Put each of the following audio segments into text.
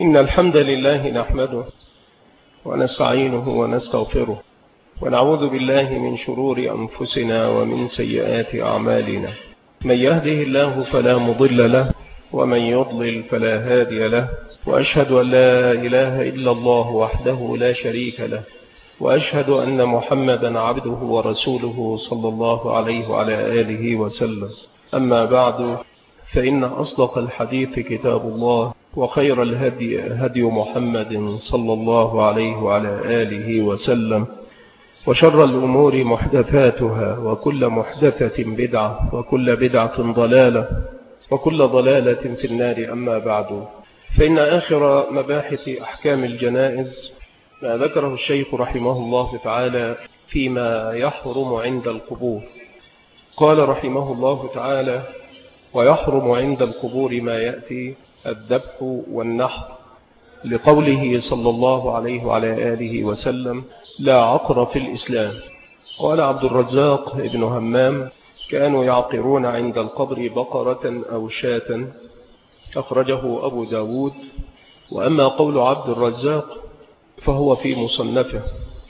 إن الحمد لله نحمده ونستعينه ونستغفره ونعوذ بالله من شرور أنفسنا ومن سيئات أعمالنا. من يهده الله فلا مضل له ومن يضلل فلا هادي له، وأشهد أن لا إله إلا الله وحده لا شريك له، وأشهد أن محمدا عبده ورسوله صلى الله عليه وعلى آله وسلم. أما بعد، فإن أصدق الحديث كتاب الله، وخير الهدي هدي محمد صلى الله عليه وعلى آله وسلم، وشر الأمور محدثاتها، وكل محدثة بدعة، وكل بدعة ضلالة، وكل ضلالة في النار. أما بعد، فإن آخر مباحث أحكام الجنائز ما ذكره الشيخ رحمه الله تعالى فيما يحرم عند القبور. قال رحمه الله تعالى: ويحرم عند القبور ما يأتي الذبح والنحر، لقوله صلى الله عليه وعلى آله وسلم: لا عقر في الإسلام. قال عبد الرزاق ابن همام: كانوا يعقرون عند القبر بقرة أو شاة، أخرجه أبو داود. وأما قول عبد الرزاق فهو في مصنفه،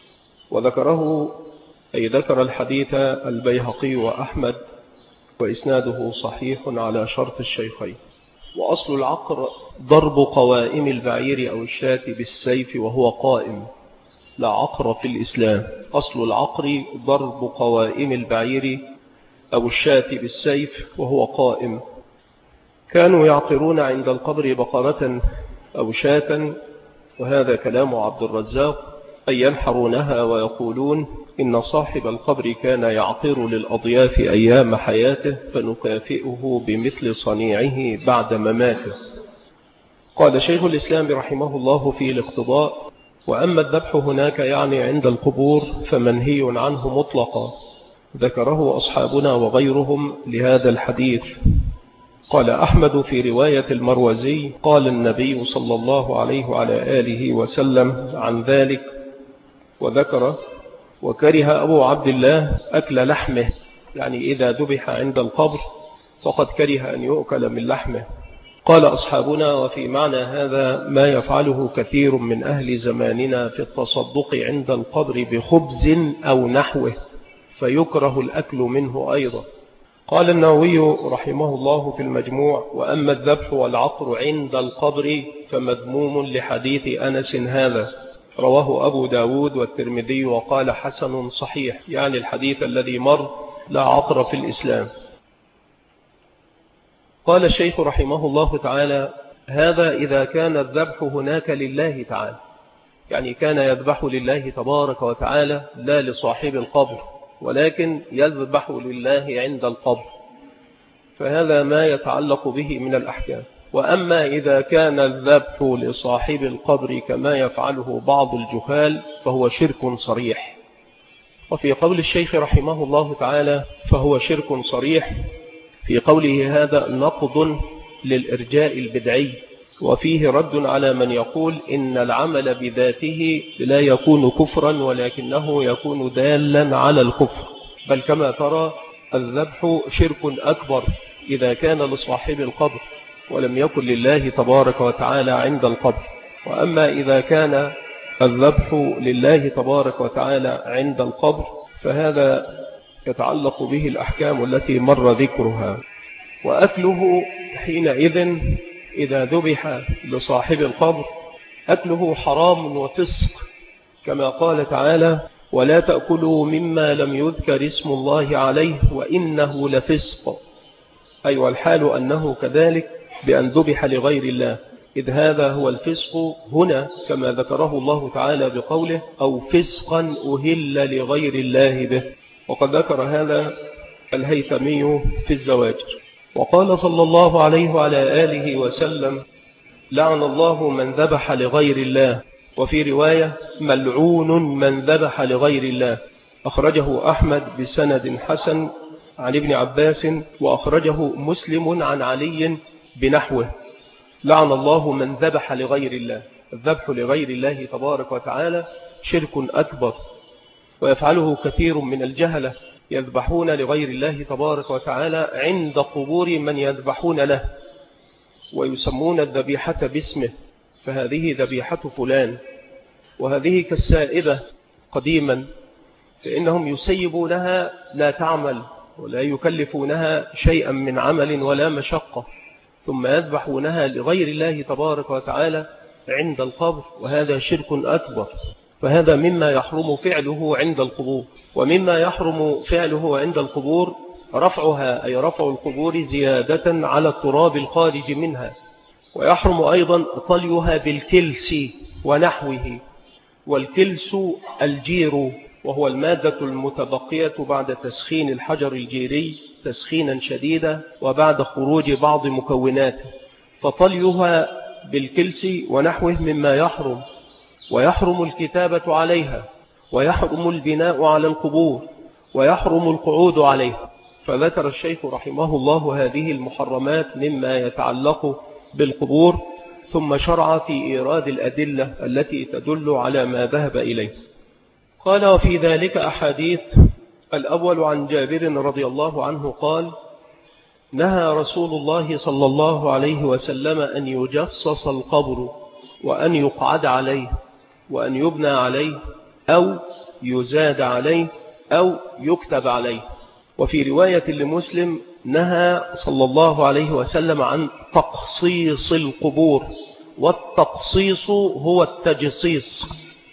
وذكره أي ذكر الحديث البيهقي وأحمد، وإسناده صحيح على شرط الشيخين. وأصل العقر ضرب قوائم البعير أو الشاة بالسيف وهو قائم، لا عقر في الإسلام. أصل العقر ضرب قوائم البعير أو الشاة بالسيف وهو قائم. كانوا يعقرون عند القبر بقرة أو شاة، وهذا كلام عبد الرزاق، أي ينحرونها ويقولون إن صاحب القبر كان يعقر للأضياف أيام حياته، فنكافئه بمثل صنيعه بعد مماته. قال شيخ الإسلام رحمه الله في الاقتضاء: وأما الذبح هناك يعني عند القبور فمنهي عنه مطلقا، ذكره أصحابنا وغيرهم لهذا الحديث. قال أحمد في رواية المروزي: قال النبي صلى الله عليه وعلى آله وسلم عن ذلك، وذكر: وكره أبو عبد الله أكل لحمه، يعني إذا ذبح عند القبر فقد كره أن يؤكل من لحمه. قال أصحابنا: وفي معنى هذا ما يفعله كثير من أهل زماننا في التصدق عند القبر بخبز أو نحوه، فيكره الأكل منه أيضا. قال النووي رحمه الله في المجموع: وأما الذبح والعقر عند القبر فمذموم لحديث أنس هذا، رواه أبو داود والترمذي وقال حسن صحيح، يعني الحديث الذي مر: لا عقر في الإسلام. قال الشيخ رحمه الله تعالى: هذا إذا كان الذبح هناك لله تعالى، يعني كان يذبح لله تبارك وتعالى لا لصاحب القبر، ولكن يذبح لله عند القبر، فهذا ما يتعلق به من الأحكام. وأما إذا كان الذبح لصاحب القبر كما يفعله بعض الجهال فهو شرك صريح. وفي قول الشيخ رحمه الله تعالى: فهو شرك صريح، في قوله هذا نقض للإرجاء البدعي، وفيه رد على من يقول إن العمل بذاته لا يكون كفرا، ولكنه يكون دالا على الكفر. بل كما ترى الذبح شرك أكبر إذا كان لصاحب القبر ولم يكن لله تبارك وتعالى عند القبر. وأما إذا كان الذبح لله تبارك وتعالى عند القبر فهذا يتعلق به الأحكام التي مر ذكرها. وأكله حينئذ إذا ذبح لصاحب القبر أكله حرام وفسق، كما قال تعالى: ولا تأكلوا مما لم يذكر اسم الله عليه وإنه لفسق، أي والحال أنه كذلك بأن ذبح لغير الله، إذ هذا هو الفسق هنا كما ذكره الله تعالى بقوله: أو فسقا أهل لغير الله به. وقد ذكر هذا الهيثمي في الزواجر. وقال صلى الله عليه وعلى آله وسلم: لعن الله من ذبح لغير الله. وفي رواية: ملعون من ذبح لغير الله. أخرجه أحمد بسند حسن عن ابن عباس، وأخرجه مسلم عن علي بنحوه: لعن الله من ذبح لغير الله. الذبح لغير الله تبارك وتعالى شرك أكبر، ويفعله كثير من الجهلة، يذبحون لغير الله تبارك وتعالى عند قبور من يذبحون له، ويسمون الذبيحة باسمه، فهذه ذبيحة فلان، وهذه كالسائبة قديما، فإنهم يسيبونها لا تعمل ولا يكلفونها شيئا من عمل ولا مشقة، ثم يذبحونها لغير الله تبارك وتعالى عند القبر، وهذا شرك أكبر. فهذا مما يحرم فعله عند القبور. ومما يحرم فعله عند القبور رفعها، أي رفع القبور زيادة على التراب الخارج منها. ويحرم أيضا طليها بالكلس ونحوه. والكلس الجير، وهو المادة المتبقية بعد تسخين الحجر الجيري تسخينا شديدا وبعد خروج بعض مكوناته، فطليها بالكلس ونحوه مما يحرم. ويحرم الكتابة عليها، ويحرم البناء على القبور، ويحرم القعود عليها. فذكر الشيخ رحمه الله هذه المحرمات مما يتعلق بالقبور، ثم شرع في إيراد الأدلة التي تدل على ما ذهب إليه. قال: وفي ذلك أحاديث. الأول عن جابر رضي الله عنه قال: نهى رسول الله صلى الله عليه وسلم أن يجصص القبر، وأن يقعد عليه، وأن يبنى عليه، أو يزاد عليه، أو يكتب عليه. وفي رواية لمسلم: نهى صلى الله عليه وسلم عن تقصيص القبور، والتقصيص هو التجصيص،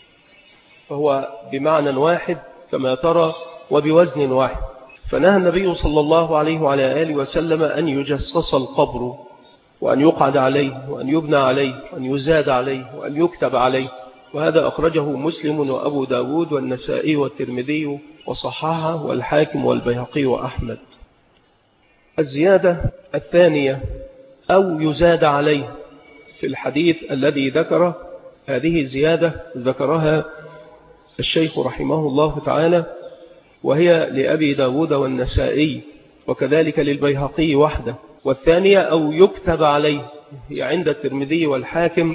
فهو بمعنى واحد كما ترى وبوزن واحد. فنهى النبي صلى الله عليه وعلى آله وسلم أن يجصص القبر، وأن يقعد عليه، وأن يبنى عليه، وأن يزاد عليه، وأن يكتب عليه. وهذا أخرجه مسلم وأبو داود والنسائي والترمذي وصححه والحاكم والبيهقي وأحمد. الزيادة الثانية: أو يزاد عليه. في الحديث الذي ذكره هذه الزيادة ذكرها الشيخ رحمه الله تعالى، وهي لأبي داود والنسائي، وكذلك للبيهقي وحده. والثانية: أو يكتب عليه، هي عند الترمذي والحاكم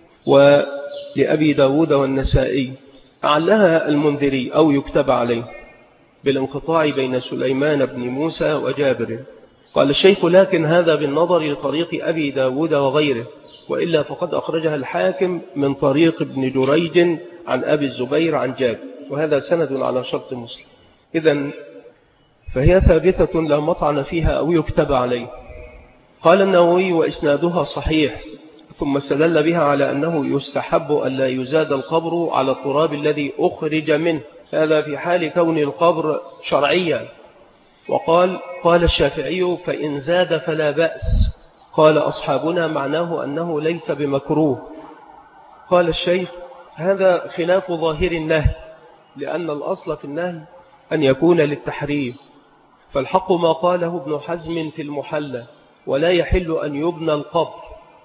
ولأبي داود والنسائي. أعلها المنذري: أو يكتب عليه، بالانقطاع بين سليمان بن موسى وجابر. قال الشيخ: لكن هذا بالنظر لطريق أبي داود وغيره، وإلا فقد أخرجها الحاكم من طريق ابن جريج عن أبي الزبير عن جابر، وهذا سند على شرط مسلم. إذن فهي ثابتة لا مطعن فيها: أو يكتب عليه. قال النووي: وإسنادها صحيح. ثم استدل بها على أنه يستحب أن لا يزاد القبر على التراب الذي أخرج منه، هذا في حال كون القبر شرعيا. قال الشافعي: فإن زاد فلا بأس. قال أصحابنا: معناه أنه ليس بمكروه. قال الشيخ: هذا خلاف ظاهر النهي، لأن الأصل في النهي أن يكون للتحريم، فالحق ما قاله ابن حزم في المحلى: ولا يحل أن يبنى القبر،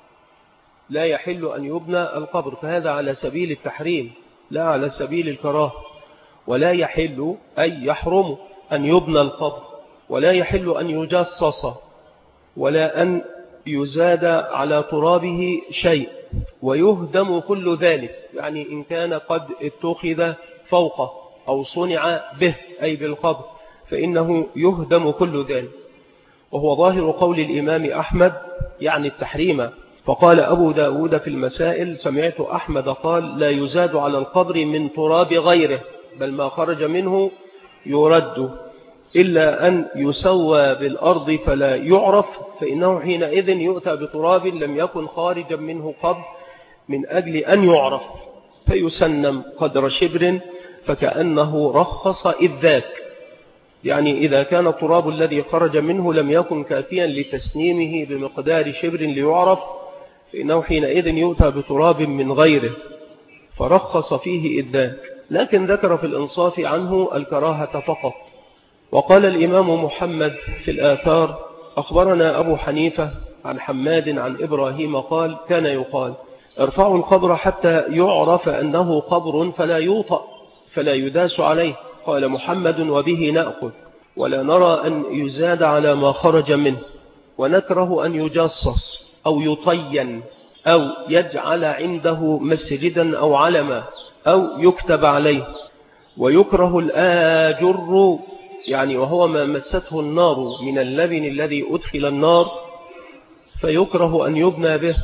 لا يحل أن يبنى القبر، فهذا على سبيل التحريم لا على سبيل الكراهة. ولا يحل أي يحرم أن يبنى القبر، ولا يحل أن يجصص، ولا أن يزاد على ترابه شيء، ويهدم كل ذلك، يعني إن كان قد اتخذ فوقه أو صنع به أي بالقبر فإنه يهدم كل ذلك. وهو ظاهر قول الإمام أحمد يعني التحريم. فقال أبو داود في المسائل: سمعت أحمد قال: لا يزاد على القبر من تراب غيره، بل ما خرج منه يرد، إلا أن يسوى بالأرض فلا يعرف، فإنه حينئذ يؤتى بتراب لم يكن خارجا منه قبل من أجل أن يعرف، فيسنم قدر شبر، فكأنه رخص إذ ذاك، يعني إذا كان التراب الذي خرج منه لم يكن كافيا لتسنيمه بمقدار شبر ليعرف، فإنه حينئذ يؤتى بتراب من غيره، فرخص فيه إذ ذاك، لكن ذكر في الإنصاف عنه الكراهة فقط. وقال الإمام محمد في الآثار: أخبرنا أبو حنيفة عن حماد عن إبراهيم قال: كان يقال: ارفعوا القبر حتى يعرف أنه قبر فلا يوطأ فلا يداس عليه. قال محمد: وبه نأخذ، ولا نرى أن يزاد على ما خرج منه، ونكره أن يجصص أو يطين أو يجعل عنده مسجدا أو علما أو يكتب عليه. ويكره الآجر، يعني وهو ما مسته النار من اللبن الذي أدخل النار، فيكره أن يبنى به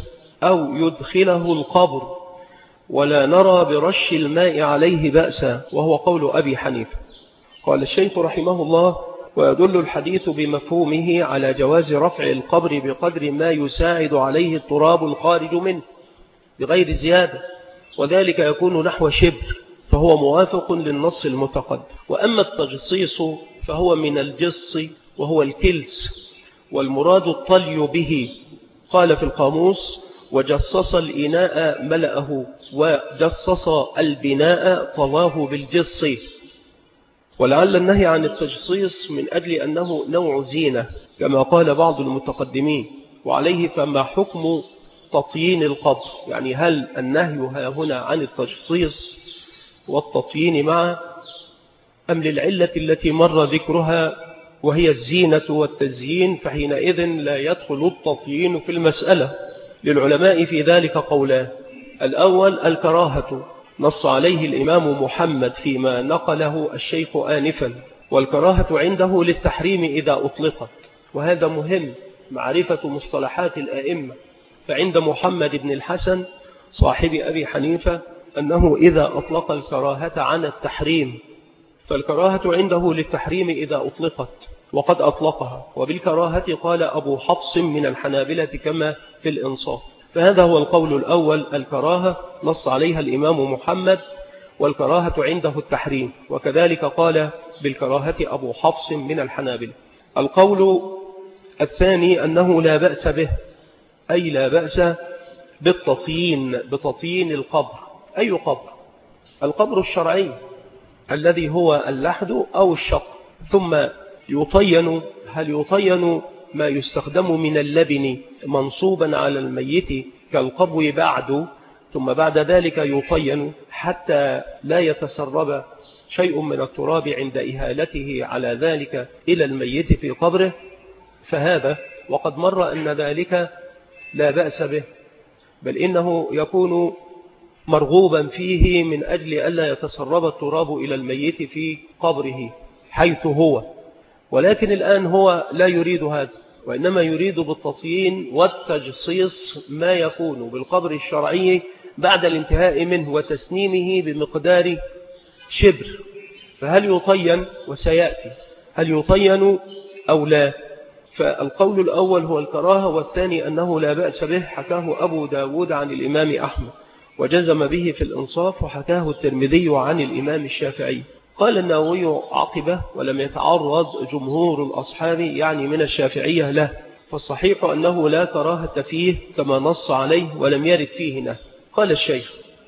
أو يدخله القبر ولا نرى برش الماء عليه بأسا، وهو قول أبي حنيفة. قال الشيخ رحمه الله: ويدل الحديث بمفهومه على جواز رفع القبر بقدر ما يساعد عليه التراب الخارج منه بغير زيادة، وذلك يكون نحو شبر، فهو موافق للنص المتقدم. وأما التجصيص فهو من الجص وهو الكلس، والمراد الطلي به. قال في القاموس: وجصص الإناء ملأه، وجصص البناء طلاه بالجص. ولعل النهي عن التجصيص من أجل أنه نوع زينة كما قال بعض المتقدمين، وعليه فما حكم تطيين القبر؟ يعني هل النهي هنا عن التجصيص والتطيين معا، أم للعلة التي مر ذكرها وهي الزينة والتزيين، فحينئذ لا يدخل التطيين في المسألة؟ للعلماء في ذلك قولان: الأول الكراهة، نص عليه الإمام محمد فيما نقله الشيخ آنفا، والكراهة عنده للتحريم إذا أطلقت، وهذا مهم معرفة مصطلحات الآئمة. فعند محمد بن الحسن صاحب أبي حنيفة أنه إذا أطلق الكراهة عن التحريم، فالكراهة عنده للتحريم إذا أطلقت، وقد أطلقها. وبالكراهة قال أبو حفص من الحنابلة كما في الإنصاف. فهذا هو القول الأول، الكراهة نص عليها الإمام محمد، والكراهة عنده التحريم، وكذلك قال بالكراهة أبو حفص من الحنابلة. القول الثاني أنه لا بأس به، أي لا بأس بتطيين القبر. أي قبر؟ القبر الشرعي الذي هو اللحد أو الشق. ثم يطين، هل يطين ما يستخدم من اللبن منصوبا على الميت كالقبو بعد، ثم بعد ذلك يطين حتى لا يتسرب شيء من التراب عند إهالته على ذلك إلى الميت في قبره، فهذا وقد مر أن ذلك لا بأس به، بل إنه يكون مرغوبا فيه من أجل ألا يتسرب التراب إلى الميت في قبره حيث هو. ولكن الآن هو لا يريد هذا، وإنما يريد بالتطيين والتجصيص ما يكون بالقبر الشرعي بعد الانتهاء منه وتسنيمه بمقدار شبر. فهل يطين؟ وسيأتي هل يطين أو لا. فالقول الأول هو الكراهة، والثاني أنه لا بأس به، حكاه أبو داود عن الإمام أحمد وجزم به في الإنصاف، وحكاه الترمذي عن الإمام الشافعي. قال النووي عقبه: ولم يتعرض جمهور الأصحاب يعني من الشافعية له، فالصحيح أنه لا كراهة فيه كما نص عليه ولم يرد فيه نهي. قال الشيخ: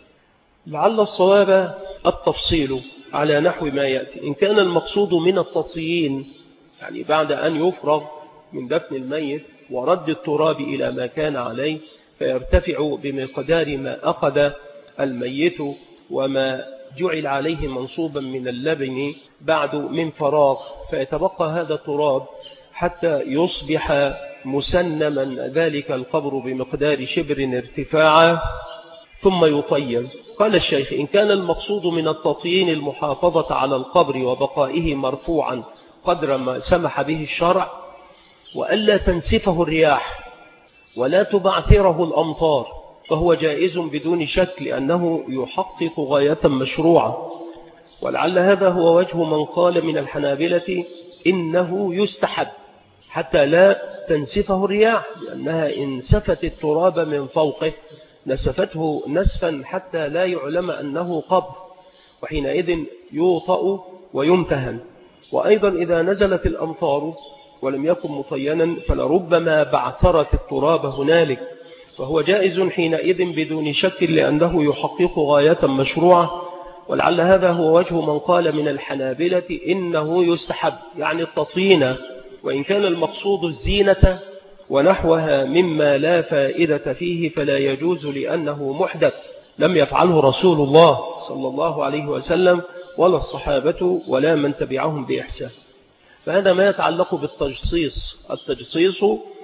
لعل الصواب التفصيل على نحو ما يأتي. إن كان المقصود من التطيين يعني بعد أن يفرغ من دفن الميت ورد التراب إلى ما كان عليه فيرتفع بمقدار ما أخذ الميت وما جعل عليه منصوبا من اللبن بعد من فراغ، فيتبقى هذا التراب حتى يصبح مسنما ذلك القبر بمقدار شبر ارتفاعا ثم يطين. قال الشيخ: إن كان المقصود من التطيين المحافظة على القبر وبقائه مرفوعا قدر ما سمح به الشرع، وألا تنسفه الرياح ولا تبعثره الأمطار، فهو جائز بدون شك، لأنه يحقق غاية مشروعة. ولعل هذا هو وجه من قال من الحنابلة إنه يستحب حتى لا تنسفه الرياح، لأنها إن سفت التراب من فوقه نسفته نسفا حتى لا يعلم أنه قبر، وحينئذ يوطأ ويمتهن. وأيضا إذا نزلت الأمطار ولم يكن مطينا فلربما بعثرت التراب هنالك، فهو جائز حينئذ بدون شك، لأنه يحقق غاية مشروعة. ولعل هذا هو وجه من قال من الحنابلة إنه يستحب يعني التطيين، وإن كان المقصود الزينة ونحوها مما لا فائدة فيه فلا يجوز، لأنه محدث لم يفعله رسول الله صلى الله عليه وسلم ولا الصحابة ولا من تبعهم بإحسان. فهذا ما يتعلق بالتجصيص. التجصيص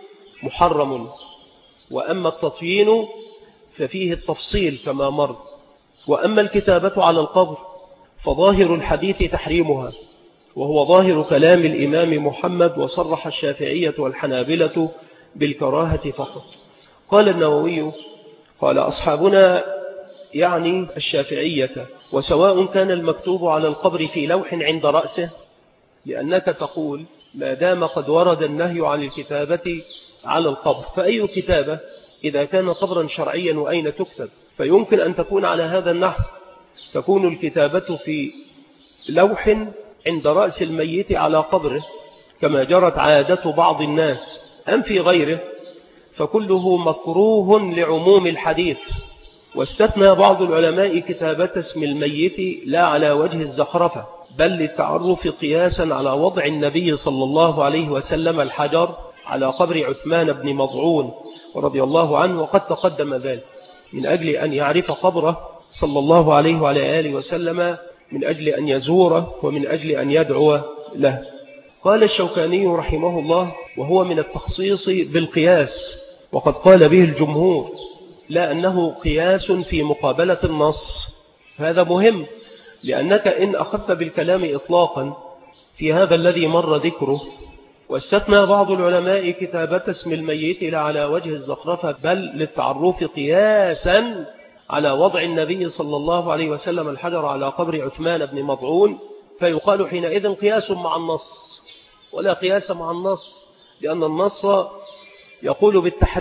محرم، وأما التطيين ففيه التفصيل كما مر. وأما الكتابة على القبر فظاهر الحديث تحريمها، وهو ظاهر كلام الإمام محمد، وصرح الشافعية والحنابلة بالكراهة فقط. قال النووي: قال أصحابنا يعني الشافعية: وسواء كان المكتوب على القبر في لوح عند رأسه، لأنك تقول ما دام قد ورد النهي عن الكتابة على القبر فأي كتابة إذا كان قبرا شرعيا وأين تكتب؟ فيمكن أن تكون على هذا النحو، تكون الكتابة في لوح عند رأس الميت على قبره كما جرت عادة بعض الناس، أم في غيره فكله مكروه لعموم الحديث. واستثنى بعض العلماء كتابة اسم الميت لا على وجه الزخرفة بل للتعرف قياسا على وضع النبي صلى الله عليه وسلم الحجر على قبر عثمان بن مضعون رضي الله عنه، وقد تقدم ذلك، من أجل أن يعرف قبره صلى الله عليه وعلى آله وسلم، من أجل أن يزوره ومن أجل أن يدعو له. قال الشوكاني رحمه الله: وهو من التخصيص بالقياس، وقد قال به الجمهور، لا أنه قياس في مقابلة النص. هذا مهم، لأنك إن أخذت بالكلام إطلاقا في هذا الذي مر ذكره، واستثنى بعض العلماء كتابة اسم الميت لا على وجه الزخرفة بل للتعرف قياسا على وضع النبي صلى الله عليه وسلم الحجر على قبر عثمان بن مضعون، فيقال حينئذ قياس مع النص، ولا قياس مع النص، لأن النص يقول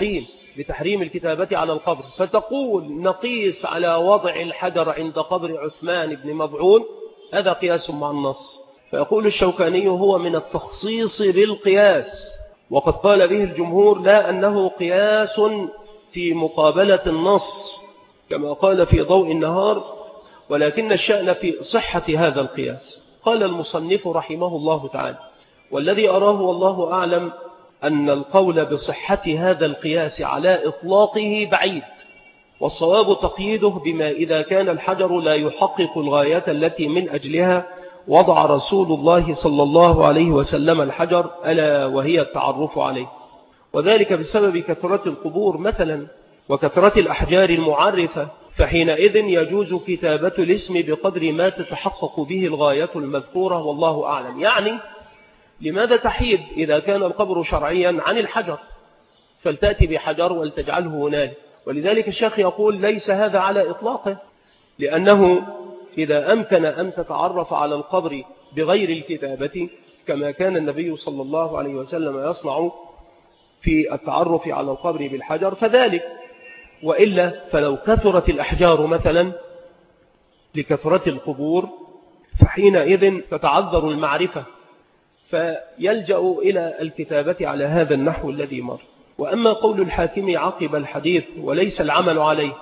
بتحريم الكتابة على القبر، فتقول نقيس على وضع الحجر عند قبر عثمان بن مضعون، هذا قياس مع النص. فيقول الشوكاني: هو من التخصيص بالقياس، وقد قال به الجمهور لا أنه قياس في مقابلة النص كما قال في ضوء النهار، ولكن الشأن في صحة هذا القياس. قال المصنف رحمه الله تعالى: والذي أراه والله أعلم أن القول بصحة هذا القياس على إطلاقه بعيد، والصواب تقييده بما إذا كان الحجر لا يحقق الغاية التي من أجلها وضع رسول الله صلى الله عليه وسلم الحجر، ألا وهي التعرف عليه، وذلك بسبب كثرة القبور مثلا وكثرة الأحجار المعرفة، فحينئذ يجوز كتابة الاسم بقدر ما تتحقق به الغاية المذكورة، والله أعلم. يعني لماذا تحيد إذا كان القبر شرعيا عن الحجر؟ فلتأتي بحجر ولتجعله هنالك. ولذلك الشيخ يقول ليس هذا على إطلاقه، لأنه إذا أمكن أن تتعرف على القبر بغير الكتابة كما كان النبي صلى الله عليه وسلم يصنع في التعرف على القبر بالحجر فذلك، وإلا فلو كثرت الأحجار مثلا لكثرة القبور فحينئذ تتعذر المعرفة، فيلجأ إلى الكتابة على هذا النحو الذي مر. وأما قول الحاكم عقب الحديث وليس العمل عليه،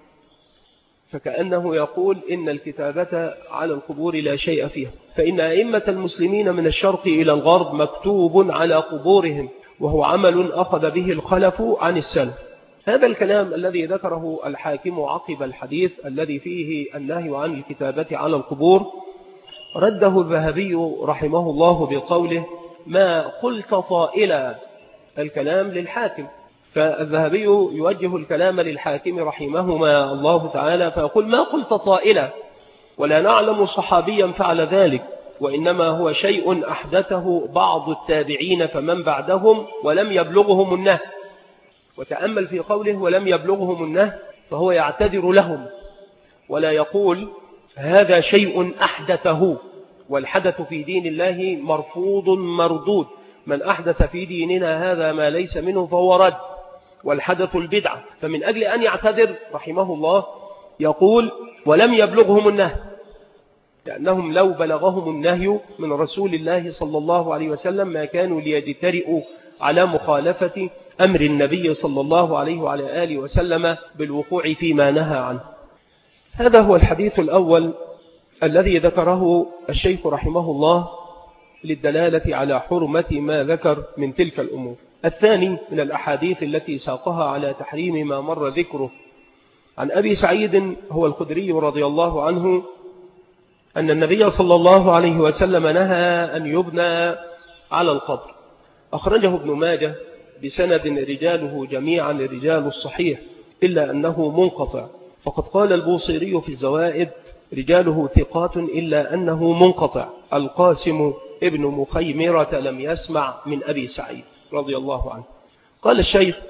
فكأنه يقول إن الكتابة على القبور لا شيء فيها، فإن أئمة المسلمين من الشرق إلى الغرب مكتوب على قبورهم، وهو عمل أخذ به الخلف عن السلف. هذا الكلام الذي ذكره الحاكم عقب الحديث الذي فيه النهي عن الكتابة على القبور رده الذهبي رحمه الله بقوله: ما قلت طائلا، الكلام للحاكم. فالذهبي يوجه الكلام للحاكم رحمهما الله تعالى فيقول: ما قلت طائلا، ولا نعلم صحابيا فعل ذلك، وإنما هو شيء أحدثه بعض التابعين فمن بعدهم ولم يبلغهم النهي. وتأمل في قوله ولم يبلغهم النهي، فهو يعتذر لهم ولا يقول هذا شيء أحدثه، والحدث في دين الله مرفوض مردود، من أحدث في ديننا هذا ما ليس منه فهو رد، والحدث البدعة. فمن أجل أن يعتذر رحمه الله يقول ولم يبلغهم النهي، لأنهم لو بلغهم النهي من رسول الله صلى الله عليه وسلم ما كانوا ليجترئوا على مخالفة أمر النبي صلى الله عليه وعلى آله وسلم بالوقوع فيما نهى عنه. هذا هو الحديث الأول الذي ذكره الشيخ رحمه الله للدلالة على حرمة ما ذكر من تلك الأمور. الثاني من الأحاديث التي ساقها على تحريم ما مر ذكره عن أبي سعيد هو الخدري رضي الله عنه أن النبي صلى الله عليه وسلم نهى أن يبنى على القبر. أخرجه ابن ماجه بسند رجاله جميعا رجال الصحيح إلا أنه منقطع، فقد قال البوصيري في الزوائد رجاله ثقات إلا أنه منقطع. القاسم ابن مخيمرة لم يسمع من أبي سعيد رضي الله عنه. قال الشيخ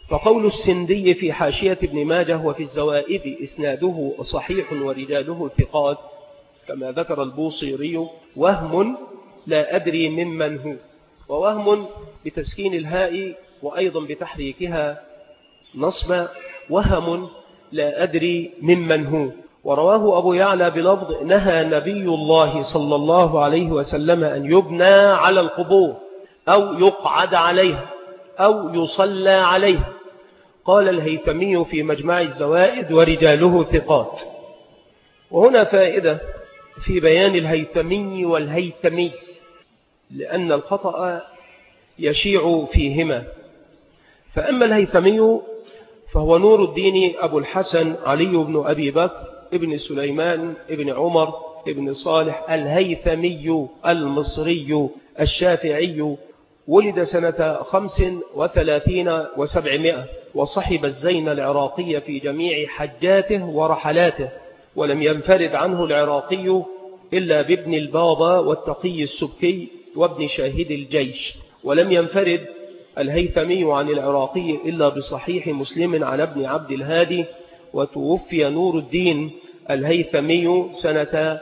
فقول السندي في حاشية ابن ماجه وفي الزوائد إسناده صحيح ورجاله ثقات كما ذكر البوصيري وهم لا أدري ممن هو، ووهم بتسكين الهاء وأيضا بتحريكها نصبا، وهم لا أدري ممن هو. ورواه أبو يعلى بلفظ نهى نبي الله صلى الله عليه وسلم أن يبنى على القبور أو يقعد عليها أو يصلى عليها. قال الهيثمي في مجمع الزوائد ورجاله ثقات. وهنا فائدة في بيان الهيثمي والهيثمي، لأن الخطأ يشيع فيهما. فأما الهيثمي فهو نور الدين أبو الحسن علي بن أبي بكر ابن سليمان ابن عمر ابن صالح الهيثمي المصري الشافعي، ولد سنة 35 و700، وصحب الزين العراقي في جميع حجاته ورحلاته، ولم ينفرد عنه العراقي إلا بابن البابا والتقي السبكي وابن شاهد الجيش. ولم ينفرد الهيثمي عن العراقي إلا بصحيح مسلم عن ابن عبد الهادي. وتوفي نور الدين الهيثمي سنة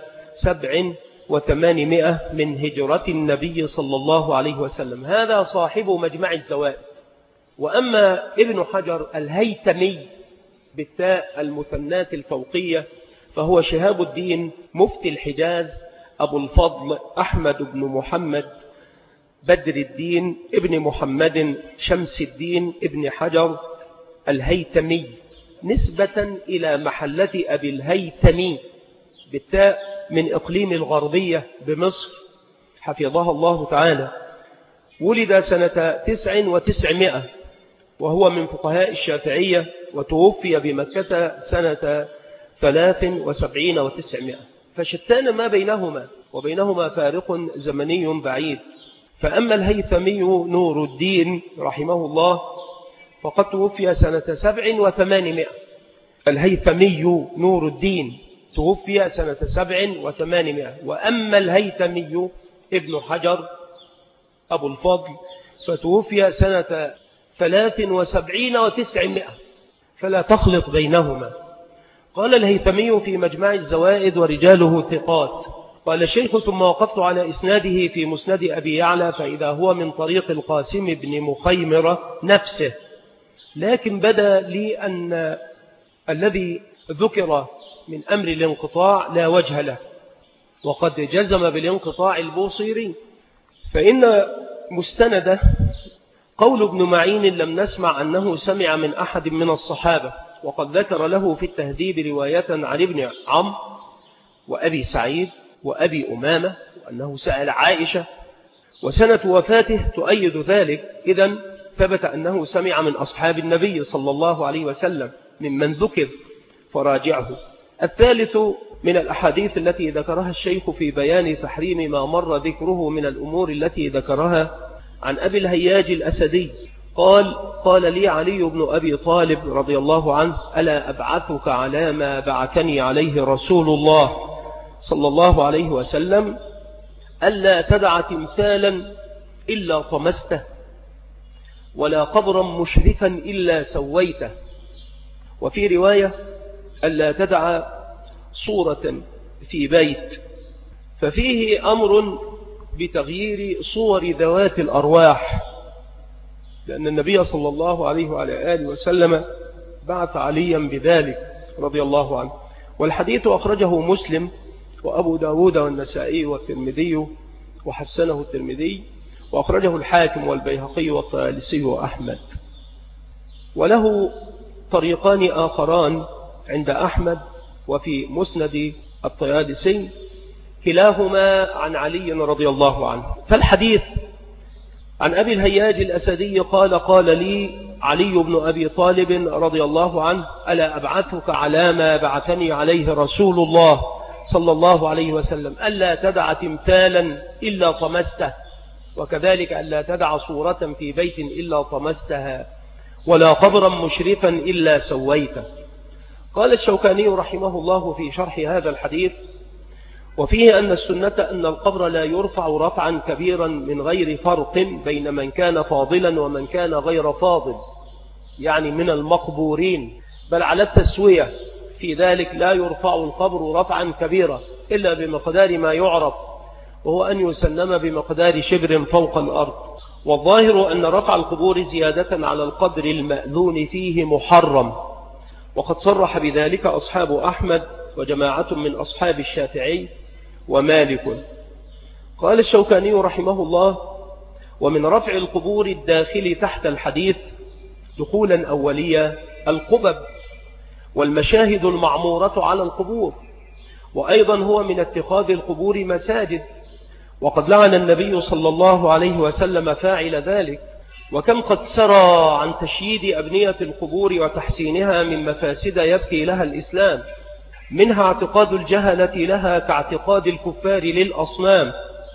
700 من هجرة النبي صلى الله عليه وسلم. هذا صاحب مجمع الزوائد. وأما ابن حجر الهيثمي بالتاء المثناة الفوقية فهو شهاب الدين مفتي الحجاز أبو الفضل أحمد بن محمد بدر الدين ابن محمد شمس الدين ابن حجر الهيثمي، نسبة إلى محلة أبي الهيثمي بالتاء من إقليم الغربية بمصر حفظها الله تعالى. ولد سنة 900 وهو من فقهاء الشافعية، وتوفي بمكة سنة 73 و900، فشتان ما بينهما وبينهما فارق زمني بعيد. فأما الهيثمي نور الدين رحمه الله فقد توفي سنة 700. الهيثمي نور الدين توفي سنة 700. وأما الهيثمي ابن حجر أبو الفضل فتوفي سنة 73 و900، فلا تخلط بينهما. قال الهيثمي في مجمع الزوائد ورجاله ثقات. قال الشيخ ثم وقفت على إسناده في مسند أبي يعلى فإذا هو من طريق القاسم بن مخيمرة نفسه، لكن بدا لي أن الذي ذكر من أمر الانقطاع لا وجه له، وقد جزم بالانقطاع البوصيري. فإن مستنده قول ابن معين لم نسمع أنه سمع من أحد من الصحابة، وقد ذكر له في التهذيب رواية عن ابن عمرو وأبي سعيد وأبي أمامة وأنه سأل عائشة، وسنة وفاته تؤيد ذلك. إذن ثبت أنه سمع من أصحاب النبي صلى الله عليه وسلم ممن ذكر، فراجعه. الثالث من الأحاديث التي ذكرها الشيخ في بيان تحريم ما مر ذكره من الأمور التي ذكرها عن أبي الهياج الأسدي قال لي علي بن أبي طالب رضي الله عنه ألا أبعثك على ما بعثني عليه رسول الله صلى الله عليه وسلم ألا تدع تمثالا إلا طمسته ولا قبرا مشرفا إلا سويته، وفي رواية ألا تدع صورة في بيت. ففيه أمر بتغيير صور ذوات الأرواح، لأن النبي صلى الله عليه وعلى آله وسلم بعث عليا بذلك رضي الله عنه. والحديث أخرجه مسلم وأبو داود والنسائي والترمذي وحسنه الترمذي، وأخرجه الحاكم والبيهقي والطيالسي وأحمد. وله طريقان آخران عند أحمد وفي مسند الطيالسي كلاهما عن علي رضي الله عنه. فالحديث عن أبي الهياج الأسدي قال لي علي بن أبي طالب رضي الله عنه ألا أبعثك على ما بعثني عليه رسول الله صلى الله عليه وسلم ألا تدع تمثالا إلا طمسته، وكذلك ألا تدع صورة في بيت إلا طمستها، ولا قبرا مشرفا إلا سويته. قال الشوكاني رحمه الله في شرح هذا الحديث وفيه أن السنة أن القبر لا يرفع رفعا كبيرا من غير فرق بين من كان فاضلا ومن كان غير فاضل، يعني من المقبورين، بل على التسوية في ذلك. لا يرفع القبر رفعا كبيرا إلا بمقدار ما يعرف، وهو أن يسلم بمقدار شبر فوق الأرض. والظاهر أن رفع القبور زيادة على القدر المأذون فيه محرم، وقد صرح بذلك أصحاب أحمد وجماعة من أصحاب الشافعي ومالك. قال الشوكاني رحمه الله: ومن رفع القبور الداخل تحت الحديث دخولا أوليا القبب والمشاهد المعمورة على القبور، وأيضا هو من اتخاذ القبور مساجد، وقد لعن النبي صلى الله عليه وسلم فاعل ذلك. وكم قد سرى عن تشييد أبنية القبور وتحسينها من مفاسد يبكي لها الإسلام، منها اعتقاد الجهلة لها كاعتقاد الكفار للأصنام،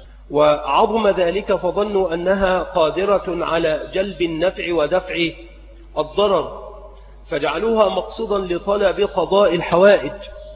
وعظم ذلك فظنوا أنها قادرة على جلب النفع ودفع الضرر، فجعلوها مقصدا لطلب قضاء الحوائج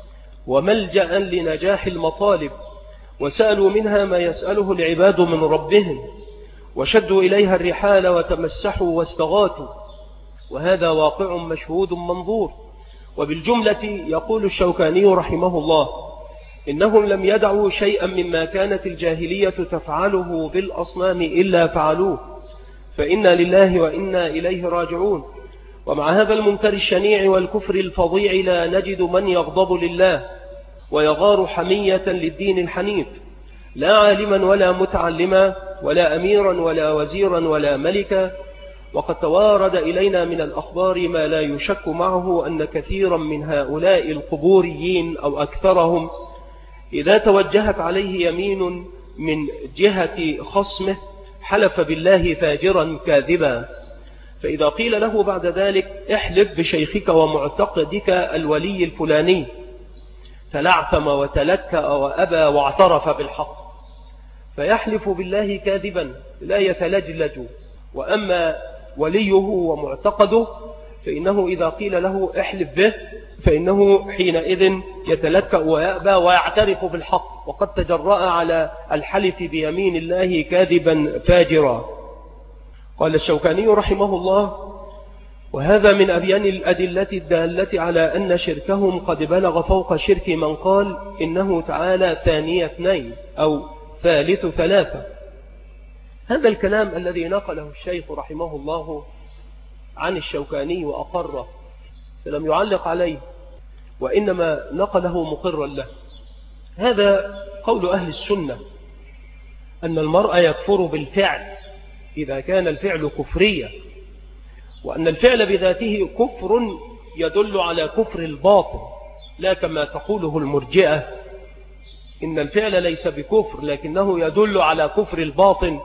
وملجأ لنجاح المطالب، وسألوا منها ما يسأله العباد من ربهم، وشدوا إليها الرحال وتمسحوا واستغاثوا، وهذا واقع مشهود منظور. وبالجملة يقول الشوكاني رحمه الله: إنهم لم يدعوا شيئا مما كانت الجاهلية تفعله بالأصنام إلا فعلوه، فإنا لله وإنا إليه راجعون. ومع هذا المنكر الشنيع والكفر الفظيع لا نجد من يغضب لله ويغار حمية للدين الحنيف، لا عالما ولا متعلما ولا أميرا ولا وزيرا ولا ملكا. وقد توارد إلينا من الأخبار ما لا يشك معه أن كثيرا من هؤلاء القبوريين أو أكثرهم إذا توجهت عليه يمين من جهة خصمه حلف بالله فاجرا كاذبا، فإذا قيل له بعد ذلك احلف بشيخك ومعتقدك الولي الفلاني، فلعثم وتلكأ وأبى واعترف بالحق، فيحلف بالله كاذبا لا يتلجلج. وأما وليه ومعتقده فإنه إذا قيل له احلف به فإنه حينئذ يتلكأ ويأبى ويعترف بالحق، وقد تجرأ على الحلف بيمين الله كاذبا فاجرا. قال الشوكاني رحمه الله: وهذا من أبيان الأدلة الدالة على أن شركهم قد بلغ فوق شرك من قال إنه تعالى ثاني اثنين أو ثالث ثلاثة. هذا الكلام الذي نقله الشيخ رحمه الله عن الشوكاني وأقره، فلم يعلق عليه وإنما نقله مقرا له. هذا قول أهل السنة، أن المرء يكفر بالفعل إذا كان الفعل كفريا، وأن الفعل بذاته كفر يدل على كفر الباطن، لا كما تقوله المرجئة إن الفعل ليس بكفر لكنه يدل على كفر الباطن،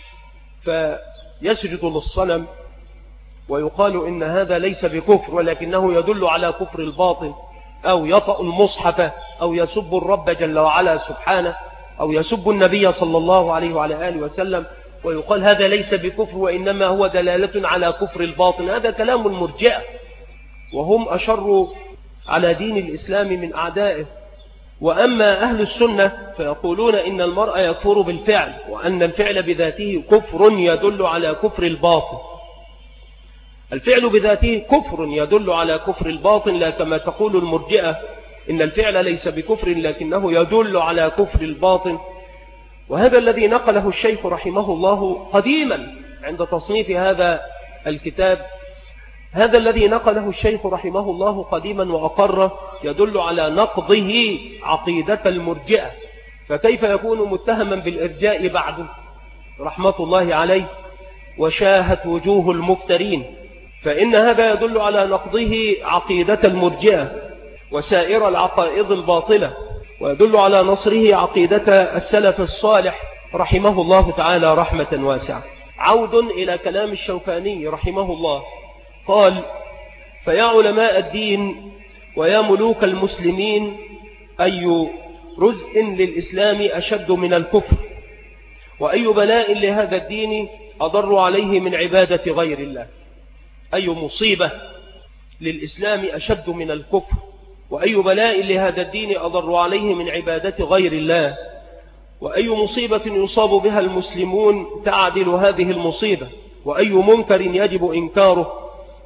فيسجد للصنم ويقال إن هذا ليس بكفر ولكنه يدل على كفر الباطن، أو يطأ المصحف أو يسب الرب جل وعلا سبحانه أو يسب النبي صلى الله عليه وعلى آله وسلم، ويقال هذا ليس بكفر وإنما هو دلالة على كفر الباطن. هذا كلام المرجئة، وهم أشر على دين الإسلام من أعدائه. وأما أهل السنة فيقولون إن المرء يكفر بالفعل، وأن الفعل بذاته كفر يدل على كفر الباطن. الفعل بذاته كفر يدل على كفر الباطن، لا كما تقول المرجئة إن الفعل ليس بكفر لكنه يدل على كفر الباطن. وهذا الذي نقله الشيخ رحمه الله قديما عند تصنيف هذا الكتاب، هذا الذي نقله الشيخ رحمه الله قديما وأقره يدل على نقضه عقيدة المرجئة، فكيف يكون متهما بالإرجاء بعد رحمة الله عليه وشاهت وجوه المفترين؟ فإن هذا يدل على نقضه عقيدة المرجئة وسائر العقائد الباطلة، ويدل على نصره عقيدة السلف الصالح رحمه الله تعالى رحمة واسعة. عود إلى كلام الشوكاني رحمه الله، قال: فيا علماء الدين ويا ملوك المسلمين، أي رزء للإسلام أشد من الكفر، وأي بلاء لهذا الدين أضر عليه من عبادة غير الله. أي مصيبة للإسلام أشد من الكفر، وأي بلاء لهذا الدين أضر عليه من عبادة غير الله، وأي مصيبة يصاب بها المسلمون تعدل هذه المصيبة، وأي منكر يجب إنكاره،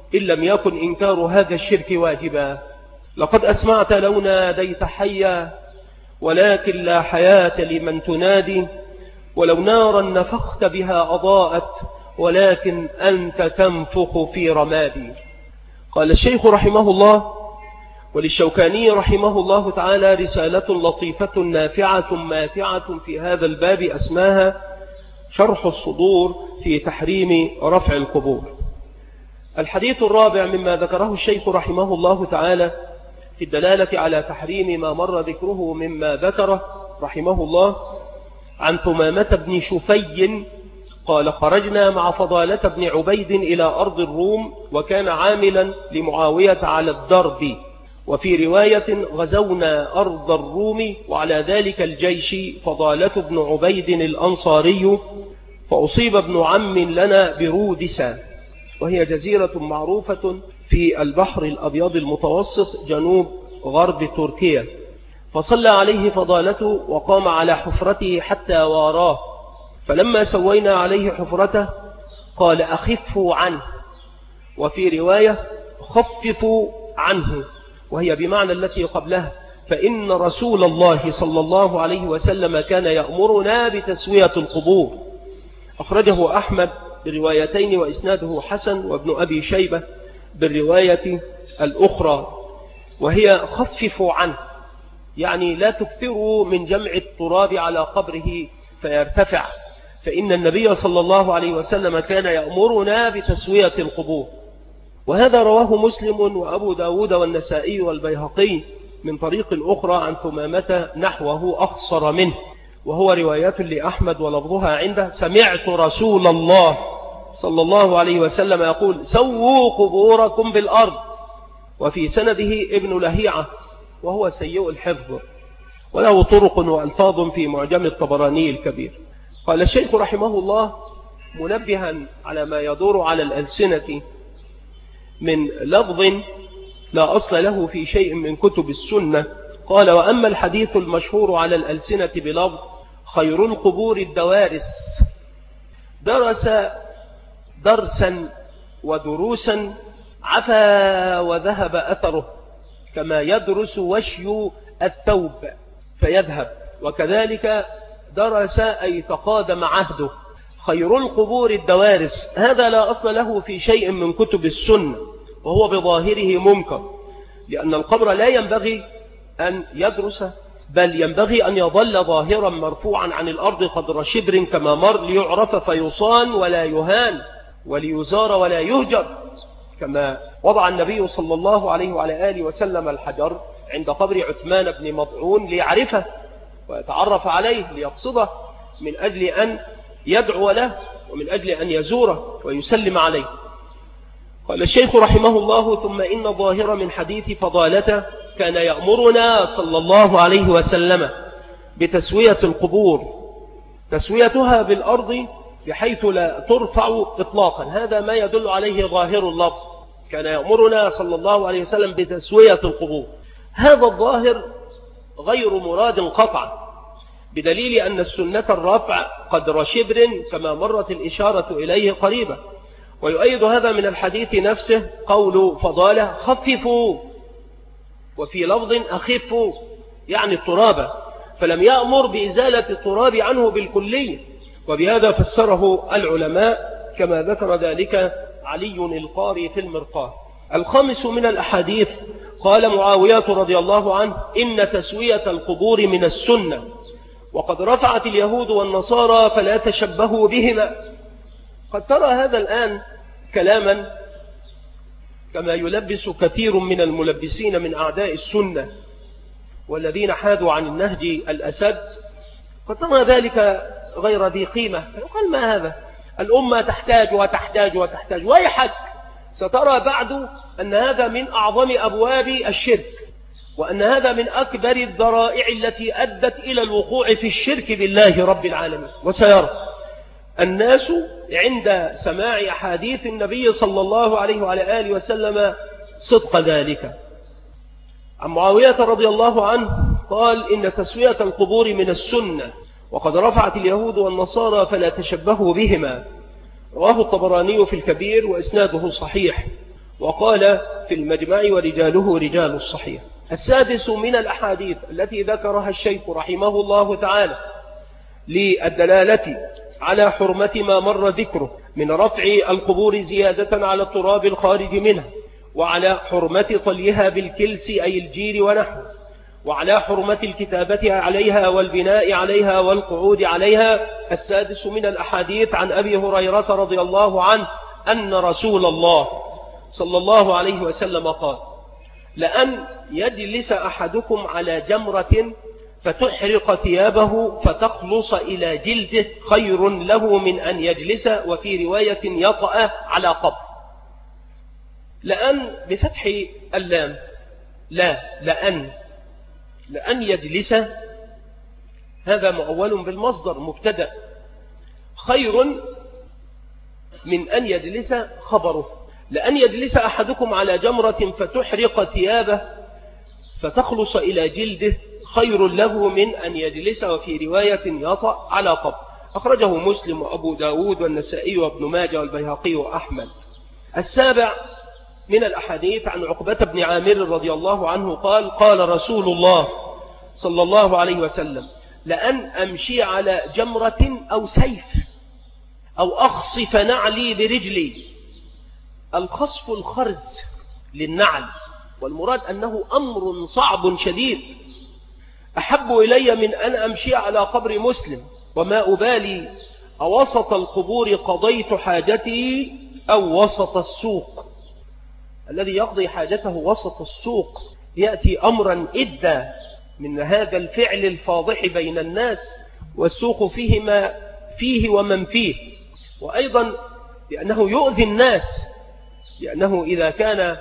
إن لم يكن إنكار هذا الشرك واجبا. لقد أسمعت لو ناديت حيا ولكن لا حياة لمن تنادي، ولو نارا نفخت بها أضاءت ولكن أنت تنفخ في رمادي. قال الشيخ رحمه الله: وللشوكاني رحمه الله تعالى رسالة لطيفة نافعة ماتعة في هذا الباب أسماها شرح الصدور في تحريم رفع القبور. الحديث الرابع مما ذكره الشيخ رحمه الله تعالى في الدلالة على تحريم ما مر ذكره مما ذكره رحمه الله عن ثمامة بن شفي قال: خرجنا مع فضالة بن عبيد إلى أرض الروم، وكان عاملا لمعاوية على الدرب، وفي رواية غزونا أرض الروم وعلى ذلك الجيش فضالة بن عبيد الأنصاري، فأصيب ابن عم لنا برودسا، وهي جزيرة معروفة في البحر الأبيض المتوسط جنوب غرب تركيا، فصلى عليه فضالته وقام على حفرته حتى واراه، فلما سوينا عليه حفرته قال: أخفوا عنه، وفي رواية خففوا عنه، وهي بمعنى التي قبلها، فإن رسول الله صلى الله عليه وسلم كان يأمرنا بتسوية القبور. أخرجه أحمد بروايتين وإسناده حسن، وابن أبي شيبة بالرواية الأخرى، وهي خففوا عنه، يعني لا تكثروا من جمع التراب على قبره فيرتفع، فإن النبي صلى الله عليه وسلم كان يأمرنا بتسوية القبور. وهذا رواه مسلم وأبو داود والنسائي والبيهقي من طريق أخرى عن ثمامة نحوه أخصر منه، وهو رواية لأحمد ولفظها عنده: سمعت رسول الله صلى الله عليه وسلم يقول: سووا قبوركم بالأرض. وفي سنده ابن لهيعة وهو سيء الحفظ، وله طرق وألفاظ في معجم الطبراني الكبير. قال الشيخ رحمه الله منبها على ما يدور على الألسنة من لفظ لا أصل له في شيء من كتب السنة، قال: وأما الحديث المشهور على الألسنة بلفظ خير القبور الدوارس، درس درسا ودروسا عفا وذهب أثره، كما يدرس وشي الثوب فيذهب، وكذلك درس أي تقادم عهده. خير القبور الدوارس، هذا لا أصل له في شيء من كتب السنة، وهو بظاهره منكر، لأن القبر لا ينبغي أن يدرس، بل ينبغي أن يظل ظاهرا مرفوعا عن الأرض قدر شبر كما مر، ليعرف فيصان ولا يهان، وليزار ولا يهجر، كما وضع النبي صلى الله عليه وعلى آله وسلم الحجر عند قبر عثمان بن مضعون ليعرفه ويتعرف عليه ليقصده، من أجل أن يدعو له ومن أجل أن يزوره ويسلم عليه. قال الشيخ رحمه الله: ثم إن ظاهر من حديث فضالته كان يأمرنا صلى الله عليه وسلم بتسوية القبور، تسويتها بالأرض بحيث لا ترفع إطلاقا، هذا ما يدل عليه ظاهر اللفظ، كان يأمرنا صلى الله عليه وسلم بتسوية القبور. هذا الظاهر غير مراد قطعا، بدليل أن السنة الرفع قدر شبر كما مرت الإشارة إليه قريبا. ويؤيد هذا من الحديث نفسه قول فضالة: خففوا، وفي لفظ أخفوا، يعني التراب، فلم يأمر بإزالة التراب عنه بالكلية، وبهذا فسره العلماء كما ذكر ذلك علي القاري في المرقاة. الخامس من الأحاديث قال معاوية رضي الله عنه: إن تسوية القبور من السنة، وقد رفعت اليهود والنصارى فلا تشبهوا بهما. قد ترى هذا الآن كلاما كما يلبس كثير من الملبسين من أعداء السنة والذين حادوا عن النهج الأسد، قد ترى ذلك غير ذي قيمة، فيقال: ما هذا؟ الأمة تحتاج وتحتاج وتحتاج، ويحك سترى بعد أن هذا من أعظم أبواب الشرك، وأن هذا من أكبر الذرائع التي أدت إلى الوقوع في الشرك بالله رب العالمين. وسيرى الناس عند سماع أحاديث النبي صلى الله عليه وعلى آله وسلم صدق ذلك. عن معاوية رضي الله عنه قال: إن تسوية القبور من السنة، وقد رفعت اليهود والنصارى فلا تشبهوا بهما. رواه الطبراني في الكبير وإسناده صحيح. وقال في المجمع ورجاله رجال الصحيح. السادس من الأحاديث التي ذكرها الشيخ رحمه الله تعالى للدلالة على حرمة ما مر ذكره من رفع القبور زيادة على التراب الخارج منها، وعلى حرمة طليها بالكلس أي الجير ونحوه، وعلى حرمة الكتابة عليها والبناء عليها والقعود عليها. السادس من الأحاديث عن أبي هريرة رضي الله عنه أن رسول الله صلى الله عليه وسلم قال: لأن يجلس أحدكم على جمرة فتحرق ثيابه فتخلص إلى جلده خير له من أن يجلس، وفي رواية يطأ على قبر. لأن بفتح اللام، لا لأن يجلس هذا مؤول بالمصدر مبتدأ، خير من أن يجلس خبره. لأن يجلس أحدكم على جمرة فتحرق ثيابه فتخلص إلى جلده خير له من أن يجلس، وفي رواية يطأ على قبر. أخرجه مسلم وأبو داود والنسائي وابن ماجه والبيهقي وأحمد. السابع من الأحاديث عن عقبة بن عامر رضي الله عنه قال: قال رسول الله صلى الله عليه وسلم: لأن أمشي على جمرة أو سيف أو أخصف نعلي برجلي. الخصف الخرز للنعل، والمراد أنه أمر صعب شديد، أحب إلي من أن أمشي على قبر مسلم، وما أبالي أوسط القبور قضيت حاجتي أو وسط السوق. الذي يقضي حاجته وسط السوق يأتي أمرا إدى من هذا الفعل الفاضح بين الناس، والسوق فيه ما فيه ومن فيه، وأيضا لأنه يؤذي الناس، لأنه إذا كان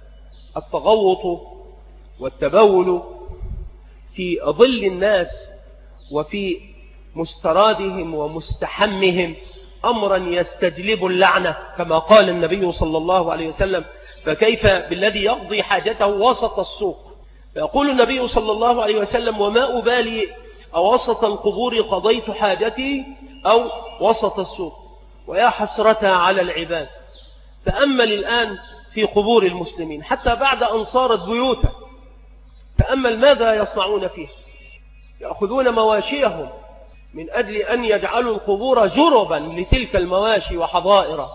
التغوط والتبول في ظل الناس وفي مسترادهم ومستحمهم أمرا يستجلب اللعنة كما قال النبي صلى الله عليه وسلم، فكيف بالذي يقضي حاجته وسط السوق؟ فيقول النبي صلى الله عليه وسلم: وما أبالي أوسط القبور قضيت حاجتي أو وسط السوق. ويا حسرتها على العباد، تأمل الآن في قبور المسلمين حتى بعد أن صارت بيوتا، تأمل ماذا يصنعون فيه. يأخذون مواشيهم من أجل أن يجعلوا القبور جربا لتلك المواشي وحظائرها.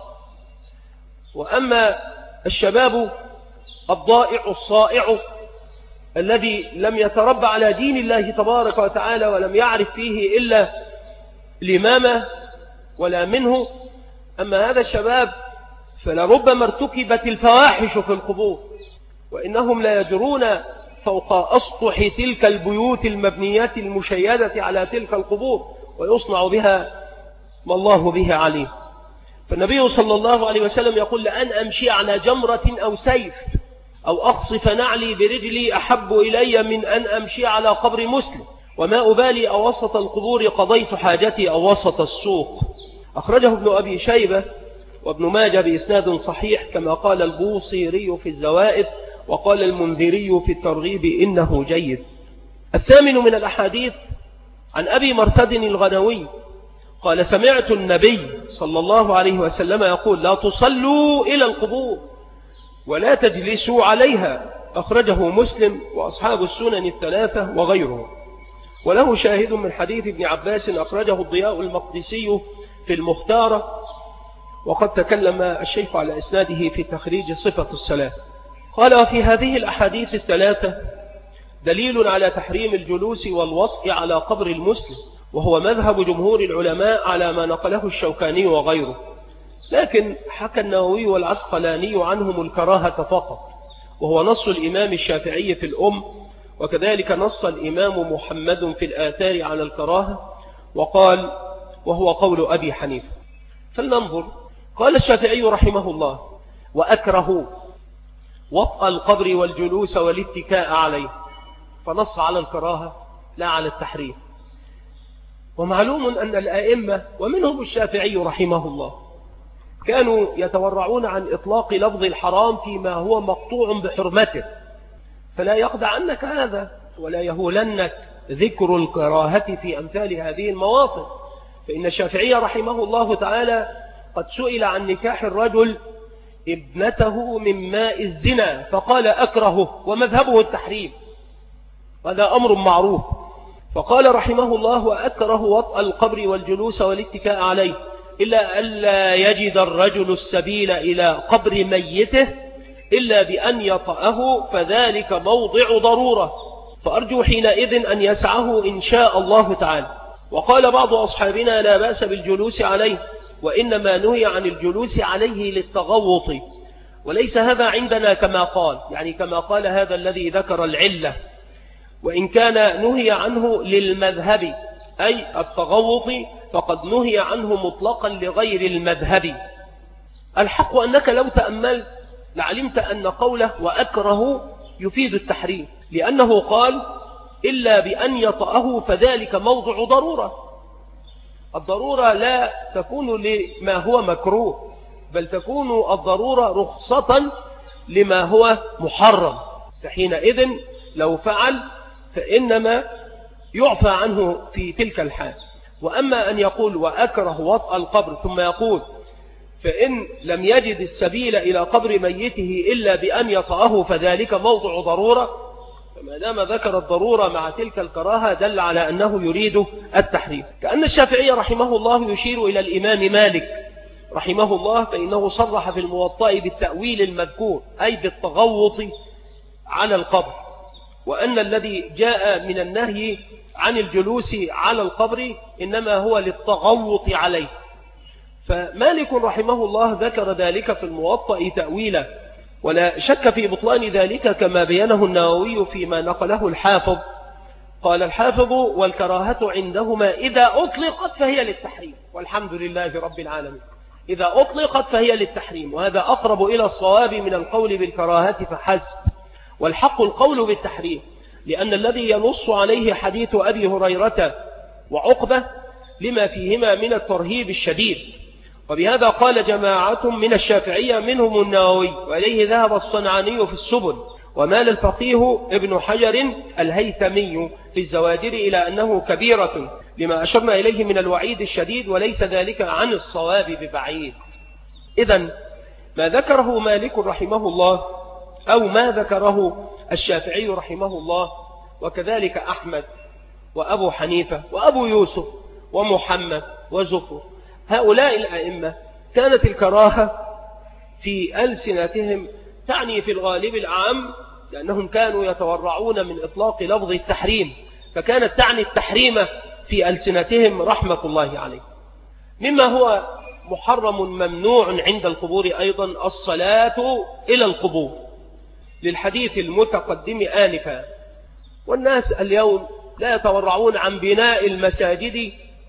وأما الشباب الضائع الصائع الذي لم يتربى على دين الله تبارك وتعالى ولم يعرف فيه إلا الإمامة ولا منه، أما هذا الشباب فلربما ارتكبت الفواحش في القبور، وإنهم لا يجرون فوق أسطح تلك البيوت المبنيات المشيدة على تلك القبور، ويصنع بها ما الله به عليه. فالنبي صلى الله عليه وسلم يقول: لأن أمشي على جمرة أو سيف أو أخصف نعلي برجلي أحب إلي من أن أمشي على قبر مسلم، وما أبالي أوسط القبور قضيت حاجتي أو وسط السوق. أخرجه ابن أبي شيبة وابن ماجه بإسناد صحيح، كما قال البوصيري في الزوائد، وقال المنذري في الترغيب إنه جيد. الثامن من الأحاديث عن أبي مرثد الغنوي قال: سمعت النبي صلى الله عليه وسلم يقول: لا تصلوا إلى القبور ولا تجلسوا عليها. أخرجه مسلم وأصحاب السنن الثلاثة وغيره. وله شاهد من حديث ابن عباس أخرجه الضياء المقدسي في المختارة، وقد تكلم الشيخ على إسناده في تخريج صفة الصلاة. قال: وفي هذه الأحاديث الثلاثة دليل على تحريم الجلوس والوطء على قبر المسلم، وهو مذهب جمهور العلماء على ما نقله الشوكاني وغيره، لكن حكى النووي والعسقلاني عنهم الكراهة فقط، وهو نص الإمام الشافعي في الأم، وكذلك نص الإمام محمد في الآثار على الكراهة، وقال وهو قول أبي حنيفة. فلننظر. قال الشافعي رحمه الله: وأكره وطأ القبر والجلوس والاتكاء عليه، فنص على الكراهة لا على التحريم. ومعلوم أن الآئمة ومنهم الشافعي رحمه الله كانوا يتورعون عن إطلاق لفظ الحرام فيما هو مقطوع بحرمته، فلا يخدعنك هذا ولا يهولنك ذكر الكراهة في أمثال هذه المواطن. فإن الشافعي رحمه الله تعالى قد سئل عن نكاح الرجل ابنته من ماء الزنا فقال أكرهه ومذهبه التحريم، هذا أمر معروف. فقال رحمه الله: وأكره وطأ القبر والجلوس والاتكاء عليه إلا ألا يجد الرجل السبيل إلى قبر ميته إلا بأن يطأه فذلك موضع ضرورة، فأرجو حينئذ أن يسعه إن شاء الله تعالى. وقال بعض أصحابنا: لا بأس بالجلوس عليه، وإنما نهي عن الجلوس عليه للتغوط، وليس هذا عندنا كما قال، يعني كما قال هذا الذي ذكر العلة، وإن كان نهي عنه للمذهب أي التغوط فقد نهي عنه مطلقا لغير المذهب. الحق أنك لو تأملت لعلمت أن قوله وأكره يفيد التحريم، لأنه قال إلا بأن يطأه فذلك موضع ضرورة. الضرورة لا تكون لما هو مكروه، بل تكون الضرورة رخصة لما هو محرم، فحينئذ لو فعل فإنما يعفى عنه في تلك الحال. وأما أن يقول وأكره وطأ القبر ثم يقول فإن لم يجد السبيل إلى قبر ميته إلا بأن يطأه فذلك موضع ضرورة، فما دام ذكر الضرورة مع تلك الكراهة دل على أنه يريد التحريم. كأن الشافعي رحمه الله يشير إلى الإمام مالك رحمه الله، فإنه صرح في الموطأ بالتأويل المذكور أي بالتغوط على القبر، وأن الذي جاء من النهي عن الجلوس على القبر إنما هو للتغوط عليه. فمالك رحمه الله ذكر ذلك في الموطأ تأويلا، ولا شك في بطلان ذلك كما بينه النووي فيما نقله الحافظ. قال الحافظ: والكراهة عندهما إذا أطلقت فهي للتحريم، والحمد لله رب العالمين، إذا أطلقت فهي للتحريم، وهذا أقرب إلى الصواب من القول بالكراهة فحسب، والحق القول بالتحريم، لأن الذي ينص عليه حديث أبي هريرة وعقبة لما فيهما من الترهيب الشديد. وبهذا قال جماعة من الشافعية منهم النووي، وإليه ذهب الصنعاني في السبل، ومال الفقيه ابن حجر الهيثمي في الزواجر إلى أنه كبيرة لما أشرنا إليه من الوعيد الشديد، وليس ذلك عن الصواب ببعيد. إذن ما ذكره مالك رحمه الله أو ما ذكره الشافعي رحمه الله، وكذلك أحمد وأبو حنيفة وأبو يوسف ومحمد وزفر، هؤلاء الأئمة كانت الكراهة في ألسنتهم تعني في الغالب العام، لأنهم كانوا يتورعون من إطلاق لفظ التحريم، فكانت تعني التحريم في ألسنتهم رحمة الله عليه. مما هو محرم ممنوع عند القبور أيضا الصلاة إلى القبور، للحديث المتقدم آنفا. والناس اليوم لا يتورعون عن بناء المساجد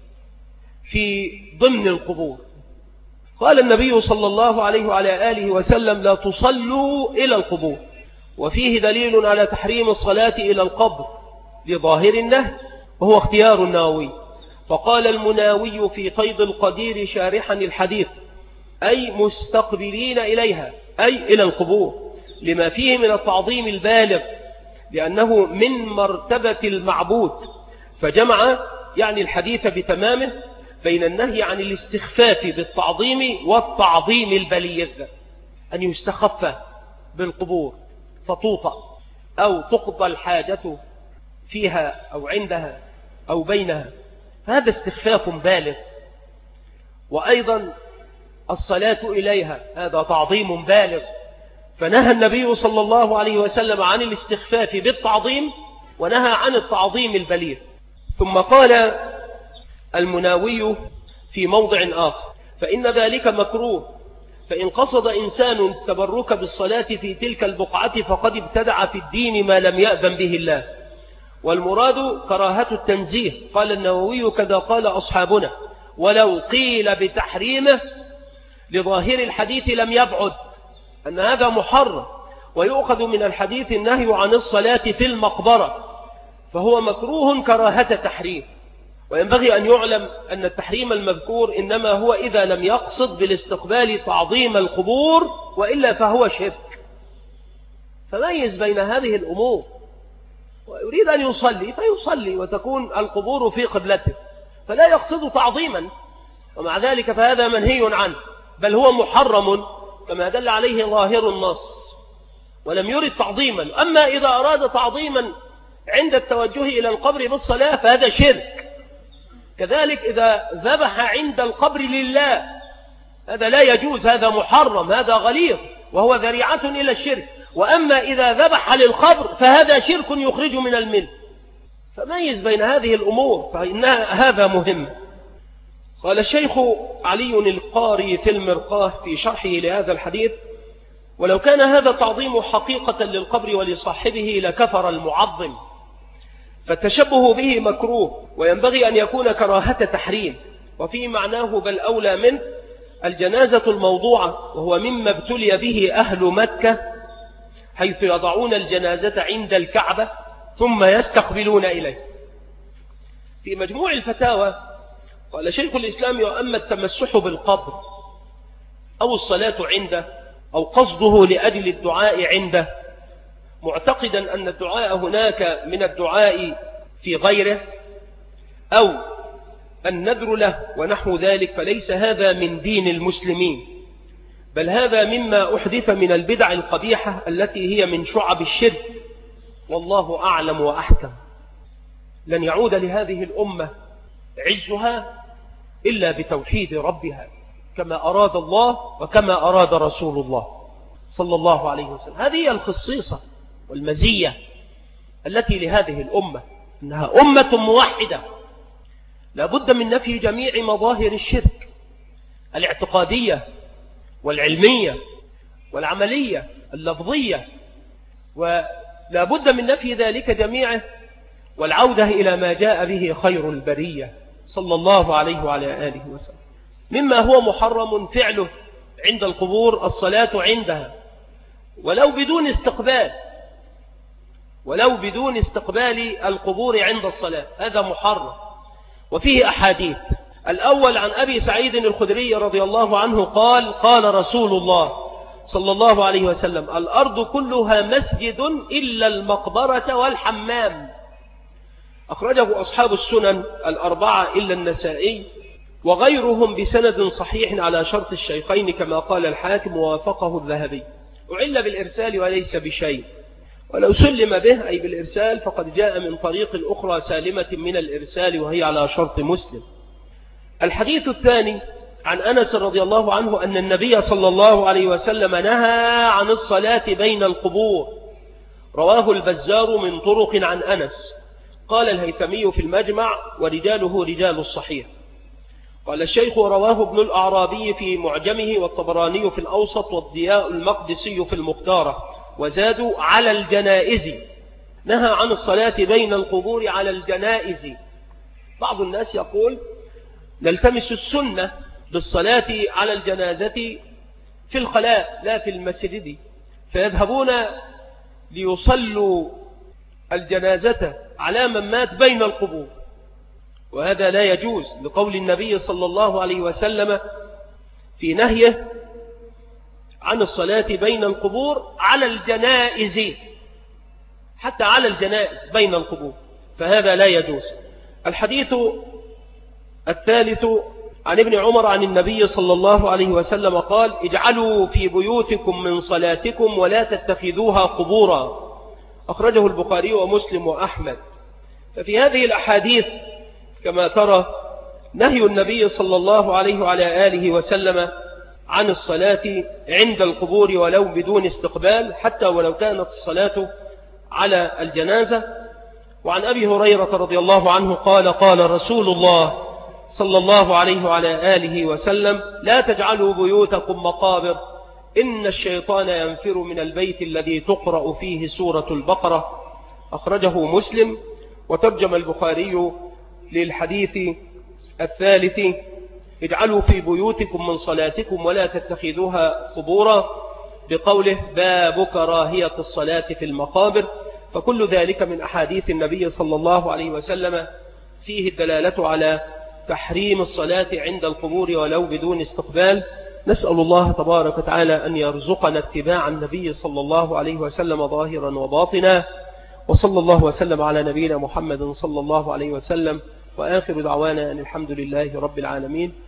في ضمن القبور. قال النبي صلى الله عليه وعلى آله وسلم: لا تصلوا إلى القبور، وفيه دليل على تحريم الصلاة إلى القبر لظاهر النهي، وهو اختيار النووي. فقال المناوي في قيد القدير شارحا الحديث: أي مستقبلين إليها، أي إلى القبور، لما فيه من التعظيم البالغ، لأنه من مرتبة المعبود، فجمع يعني الحديث بتمامه بين النهي عن الاستخفاف بالتعظيم والتعظيم البليغ، أن يستخف بالقبور فتوطأ أو تقضى الحاجة فيها أو عندها أو بينها، هذا استخفاف بالغ. وأيضا الصلاة إليها هذا تعظيم بالغ، فنهى النبي صلى الله عليه وسلم عن الاستخفاف بالتعظيم ونهى عن التعظيم البليغ. ثم قال المناوي في موضع آخر: فإن ذلك مكروه، فإن قصد إنسان التبرك بالصلاة في تلك البقعة فقد ابتدع في الدين ما لم يأذن به الله، والمراد كراهة التنزيه. قال النووي: كذا قال أصحابنا، ولو قيل بتحريمه لظاهر الحديث لم يبعد أن هذا محرم، ويؤخذ من الحديث النهي عن الصلاة في المقبرة، فهو مكروه كراهة تحريم. وينبغي أن يعلم أن التحريم المذكور إنما هو إذا لم يقصد بالاستقبال تعظيم القبور، وإلا فهو شرك. فميز بين هذه الأمور، ويريد أن يصلي فيصلي وتكون القبور في قبلته، فلا يقصد تعظيما، ومع ذلك فهذا منهي عنه، بل هو محرم كما دل عليه ظاهر النص ولم يرد تعظيما. أما إذا أراد تعظيما عند التوجه إلى القبر بالصلاة فهذا شرك. كذلك إذا ذبح عند القبر لله هذا لا يجوز، هذا محرم، هذا غليظ وهو ذريعة إلى الشرك. وأما إذا ذبح للقبر فهذا شرك يخرج من الملة. فميز بين هذه الأمور فإن هذا مهم. قال الشيخ علي القاري في المرقاه في شرحه لهذا الحديث: ولو كان هذا التعظيم حقيقة للقبر ولصاحبه لكفر المعظم، فالتشبه به مكروه وينبغي أن يكون كراهة تحريم. وفي معناه بل أولى من الجنازة الموضوعة، وهو مما ابتلي به أهل مكة، حيث يضعون الجنازة عند الكعبة ثم يستقبلون إليه. في مجموع الفتاوى قال شيخ الإسلام: وأما التمسح بالقبر أو الصلاة عنده أو قصده لأجل الدعاء عنده، معتقدا أن الدعاء هناك من الدعاء في غيره أو النذر له ونحو ذلك، فليس هذا من دين المسلمين، بل هذا مما أحدث من البدع القبيحة التي هي من شعب الشرك، والله أعلم وأحكم. لن يعود لهذه الأمة عزها إلا بتوحيد ربها كما أراد الله وكما أراد رسول الله صلى الله عليه وسلم. هذه هي الخصيصة والمزية التي لهذه الأمة، إنها أمة موحدة، لا بد من نفي جميع مظاهر الشرك الاعتقادية والعلمية والعملية اللفظية، ولا بد من نفي ذلك جميعه والعودة إلى ما جاء به خير البرية صلى الله عليه وعلى آله وسلم. مما هو محرم فعله عند القبور الصلاة عندها ولو بدون استقبال القبور عند الصلاة، هذا محرم. وفيه أحاديث. الأول عن أبي سعيد الخدري رضي الله عنه قال: قال رسول الله صلى الله عليه وسلم: الأرض كلها مسجد إلا المقبرة والحمام. أخرجه أصحاب السنن الأربعة إلا النسائي وغيرهم بسند صحيح على شرط الشيخين كما قال الحاكم ووافقه الذهبي. أعل بالإرسال وليس بشيء، ولو سلم به أي بالإرسال فقد جاء من طريق أخرى سالمة من الإرسال وهي على شرط مسلم. الحديث الثاني عن أنس رضي الله عنه أن النبي صلى الله عليه وسلم نهى عن الصلاة بين القبور، رواه البزار من طرق عن أنس. قال الهيثمي في المجمع: ورجاله رجال الصحيح. قال الشيخ: رواه ابن الأعرابي في معجمه والطبراني في الأوسط والضياء المقدسي في المختارة، وزادوا على الجنائز. نهى عن الصلاة بين القبور على الجنائز. بعض الناس يقول: نلتمس السنة بالصلاة على الجنازة في الخلاء لا في المسجد، فيذهبون ليصلوا الجنازة على من مات بين القبور، وهذا لا يجوز لقول النبي صلى الله عليه وسلم في نهيه عن الصلاة بين القبور على الجنائز، حتى على الجنائز بين القبور، فهذا لا يجوز. الحديث الثالث عن ابن عمر عن النبي صلى الله عليه وسلم قال: اجعلوا في بيوتكم من صلاتكم ولا تتخذوها قبورا. أخرجه البخاري ومسلم وأحمد. ففي هذه الأحاديث كما ترى نهي النبي صلى الله عليه وعلى آله وسلم عن الصلاة عند القبور ولو بدون استقبال، حتى ولو كانت الصلاة على الجنازة. وعن أبي هريرة رضي الله عنه قال: قال رسول الله صلى الله عليه وعلى آله وسلم: لا تجعلوا بيوتكم مقابر، إن الشيطان ينفر من البيت الذي تقرأ فيه سورة البقرة. أخرجه مسلم. وترجم البخاري للحديث الثالث: اجعلوا في بيوتكم من صلاتكم ولا تتخذوها قبورا، بقوله: باب كراهية الصلاة في المقابر. فكل ذلك من أحاديث النبي صلى الله عليه وسلم فيه الدلالة على تحريم الصلاة عند القبور ولو بدون استقبال. نسأل الله تبارك وتعالى أن يرزقنا اتباع النبي صلى الله عليه وسلم ظاهرا وباطنا، وصلى الله وسلم على نبينا محمد صلى الله عليه وسلم، وآخر دعوانا أن الحمد لله رب العالمين.